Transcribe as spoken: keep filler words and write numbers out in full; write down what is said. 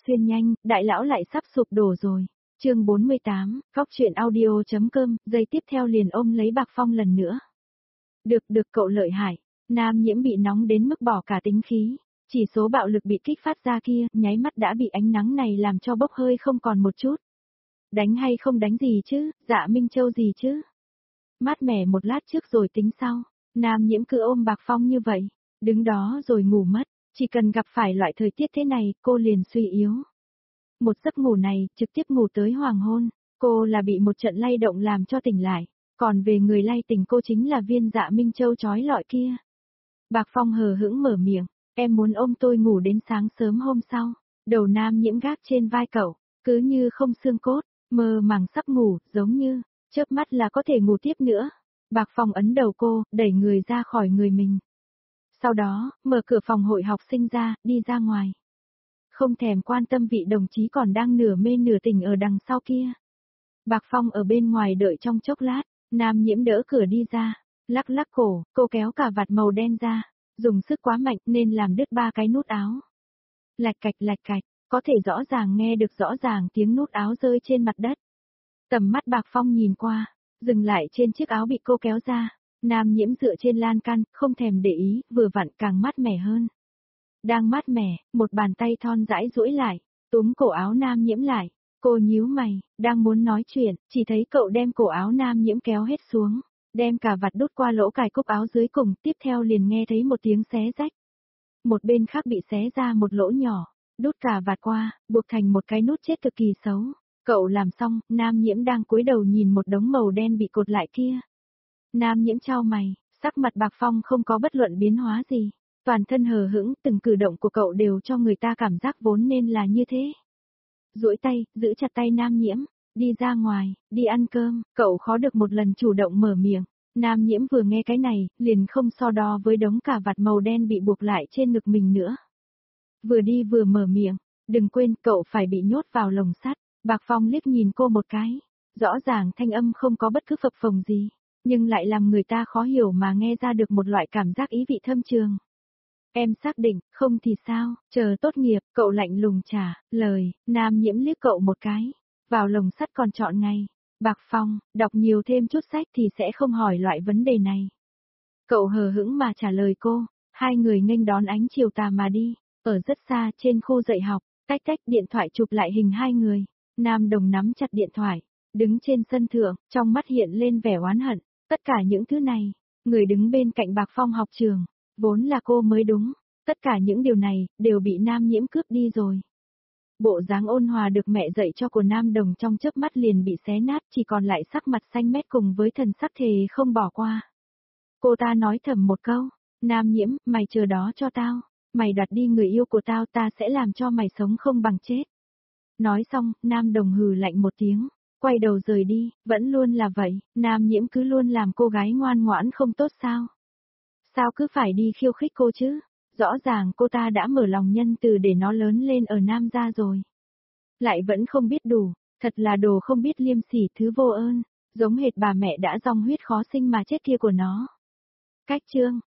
xuyên nhanh, đại lão lại sắp sụp đổ rồi. Chương bốn mươi tám, Phóc Chuyện Audio.com, giây tiếp theo liền ôm lấy Bạc Phong lần nữa. Được được cậu lợi hại, Nam Nhiễm bị nóng đến mức bỏ cả tính khí, chỉ số bạo lực bị kích phát ra kia, nháy mắt đã bị ánh nắng này làm cho bốc hơi không còn một chút. Đánh hay không đánh gì chứ, Dạ Minh Châu gì chứ? Mát mẻ một lát trước rồi tính sau, Nam Nhiễm cứ ôm Bạc Phong như vậy, đứng đó rồi ngủ mất, chỉ cần gặp phải loại thời tiết thế này, cô liền suy yếu. Một giấc ngủ này, trực tiếp ngủ tới hoàng hôn, cô là bị một trận lay động làm cho tỉnh lại, còn về người lay tỉnh cô chính là viên Dạ Minh Châu trói lọi kia. Bạc Phong hờ hững mở miệng, em muốn ôm tôi ngủ đến sáng sớm hôm sau, đầu Nam Nhiễm gác trên vai cậu, cứ như không xương cốt, mơ màng sắp ngủ, giống như, chớp mắt là có thể ngủ tiếp nữa. Bạc Phong ấn đầu cô, đẩy người ra khỏi người mình. Sau đó, mở cửa phòng hội học sinh ra, đi ra ngoài. Không thèm quan tâm vị đồng chí còn đang nửa mê nửa tỉnh ở đằng sau kia. Bạc Phong ở bên ngoài đợi trong chốc lát, Nam Nhiễm đỡ cửa đi ra, lắc lắc cổ, cô kéo cà vạt màu đen ra, dùng sức quá mạnh nên làm đứt ba cái nút áo. Lạch cạch lạch cạch, có thể rõ ràng nghe được rõ ràng tiếng nút áo rơi trên mặt đất. Tầm mắt Bạc Phong nhìn qua, dừng lại trên chiếc áo bị cô kéo ra, Nam Nhiễm dựa trên lan can, không thèm để ý, vừa vặn càng mát mẻ hơn. Đang mát mẻ, một bàn tay thon rãi duỗi lại, túm cổ áo Nam Nhiễm lại, cô nhíu mày, đang muốn nói chuyện, chỉ thấy cậu đem cổ áo Nam Nhiễm kéo hết xuống, đem cà vạt đút qua lỗ cài cúc áo dưới cùng, tiếp theo liền nghe thấy một tiếng xé rách. Một bên khác bị xé ra một lỗ nhỏ, đút cà vạt qua, buộc thành một cái nút chết cực kỳ xấu. Cậu làm xong, Nam Nhiễm đang cúi đầu nhìn một đống màu đen bị cột lại kia. Nam Nhiễm chau mày, sắc mặt Bạc Phong không có bất luận biến hóa gì. Toàn thân hờ hững, từng cử động của cậu đều cho người ta cảm giác vốn nên là như thế. Duỗi tay, giữ chặt tay Nam Nhiễm, đi ra ngoài, đi ăn cơm, cậu khó được một lần chủ động mở miệng. Nam Nhiễm vừa nghe cái này, liền không so đo với đống cà vạt màu đen bị buộc lại trên ngực mình nữa. Vừa đi vừa mở miệng, đừng quên cậu phải bị nhốt vào lồng sắt. Bạc Phong liếc nhìn cô một cái, rõ ràng thanh âm không có bất cứ phập phồng gì, nhưng lại làm người ta khó hiểu mà nghe ra được một loại cảm giác ý vị thâm trường. Em xác định, không thì sao, chờ tốt nghiệp, cậu lạnh lùng trả lời. Nam Nhiễm liếc cậu một cái, vào lồng sắt còn chọn ngày. Bạc Phong, đọc nhiều thêm chút sách thì sẽ không hỏi loại vấn đề này. Cậu hờ hững mà trả lời cô, hai người nghênh đón ánh chiều tà mà đi, ở rất xa trên khu dạy học, tách tách điện thoại chụp lại hình hai người. Nam Đồng nắm chặt điện thoại, đứng trên sân thượng, trong mắt hiện lên vẻ oán hận, tất cả những thứ này, người đứng bên cạnh Bạc Phong học trường, vốn là cô mới đúng, tất cả những điều này, đều bị Nam Nhiễm cướp đi rồi. Bộ dáng ôn hòa được mẹ dạy cho của Nam Đồng trong chớp mắt liền bị xé nát, chỉ còn lại sắc mặt xanh mét cùng với thần sắc thề không bỏ qua. Cô ta nói thầm một câu, Nam Nhiễm, mày chờ đó cho tao, mày đoạt đi người yêu của tao ta sẽ làm cho mày sống không bằng chết. Nói xong, Nam Đồng hừ lạnh một tiếng, quay đầu rời đi, vẫn luôn là vậy, Nam Nhiễm cứ luôn làm cô gái ngoan ngoãn không tốt sao? Sao cứ phải đi khiêu khích cô chứ? Rõ ràng cô ta đã mở lòng nhân từ để nó lớn lên ở Nam gia rồi. Lại vẫn không biết đủ, thật là đồ không biết liêm sỉ thứ vô ơn, giống hệt bà mẹ đã dòng huyết khó sinh mà chết kia của nó. Cách chương